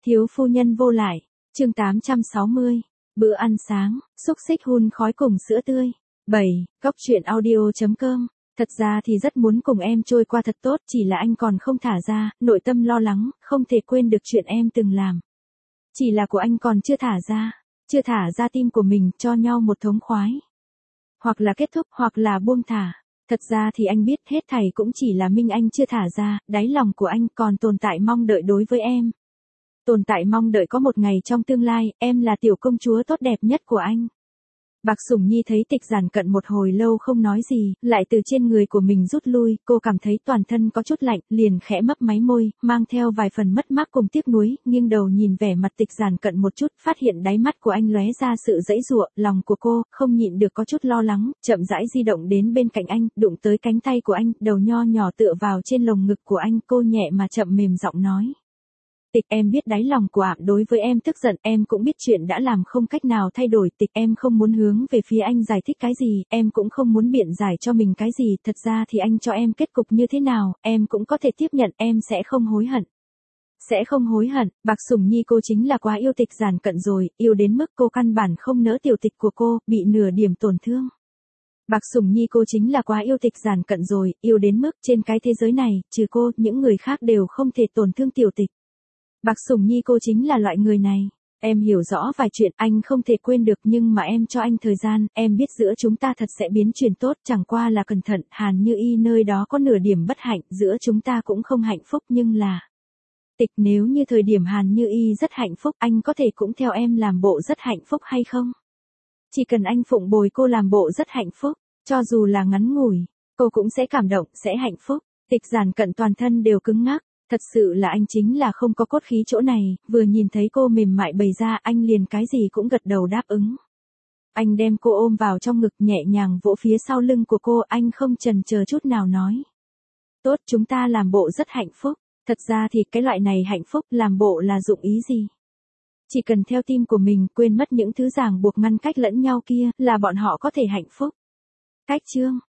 Thiếu phu nhân vô lại, chương 860, bữa ăn sáng, xúc xích hun khói cùng sữa tươi. 7. Cóc truyện audio.com. Thật ra thì rất muốn cùng em trôi qua thật tốt, chỉ là anh còn không thả ra, nội tâm lo lắng, không thể quên được chuyện em từng làm. Chỉ là của anh còn chưa thả ra tim của mình cho nhau một thống khoái. Hoặc là kết thúc, hoặc là buông thả. Thật ra thì anh biết hết thảy cũng chỉ là Minh Anh chưa thả ra, đáy lòng của anh còn tồn tại mong đợi đối với em. Tồn tại mong đợi có một ngày trong tương lai, em là tiểu công chúa tốt đẹp nhất của anh. Bạc Sủng Nhi thấy Tịch Giản Cận một hồi lâu không nói gì, lại từ trên người của mình rút lui, cô cảm thấy toàn thân có chút lạnh, liền khẽ mấp máy môi, mang theo vài phần mất mát cùng tiếc nuối, nghiêng đầu nhìn vẻ mặt Tịch Giản Cận một chút, phát hiện đáy mắt của anh lóe ra sự giãy giụa, lòng của cô không nhịn được có chút lo lắng, chậm rãi di động đến bên cạnh anh, đụng tới cánh tay của anh, đầu nho nhỏ tựa vào trên lồng ngực của anh, cô nhẹ mà chậm mềm giọng nói. Tịch, em biết đáy lòng của ảm đối với em tức giận, em cũng biết chuyện đã làm không cách nào thay đổi. Tịch, em không muốn hướng về phía anh giải thích cái gì, em cũng không muốn biện giải cho mình cái gì, thật ra thì anh cho em kết cục như thế nào, em cũng có thể tiếp nhận, em sẽ không hối hận. Sẽ không hối hận. Bạc Sủng Nhi cô chính là quá yêu Tịch Giản Cận rồi, yêu đến mức cô căn bản không nỡ tiểu tịch của cô, bị nửa điểm tổn thương. Bạc Sủng Nhi cô chính là quá yêu Tịch Giản Cận rồi, yêu đến mức trên cái thế giới này, trừ cô, những người khác đều không thể tổn thương tiểu tịch. Bạc Sủng Nhi cô chính là loại người này. Em hiểu rõ vài chuyện anh không thể quên được nhưng mà em cho anh thời gian, em biết giữa chúng ta thật sẽ biến chuyển tốt, chẳng qua là cẩn thận, Hàn Như Y nơi đó có nửa điểm bất hạnh, giữa chúng ta cũng không hạnh phúc nhưng là... Tịch, nếu như thời điểm Hàn Như Y rất hạnh phúc, anh có thể cũng theo em làm bộ rất hạnh phúc hay không? Chỉ cần anh phụng bồi cô làm bộ rất hạnh phúc, cho dù là ngắn ngủi, cô cũng sẽ cảm động, sẽ hạnh phúc. Tịch Giản Cận toàn thân đều cứng ngắc. Thật sự là anh chính là không có cốt khí chỗ này, vừa nhìn thấy cô mềm mại bày ra anh liền cái gì cũng gật đầu đáp ứng. Anh đem cô ôm vào trong ngực nhẹ nhàng vỗ phía sau lưng của cô, anh không chần chờ chút nào nói. Tốt, chúng ta làm bộ rất hạnh phúc, thật ra thì cái loại này hạnh phúc làm bộ là dụng ý gì? Chỉ cần theo tim của mình quên mất những thứ ràng buộc ngăn cách lẫn nhau kia là bọn họ có thể hạnh phúc. Cách chương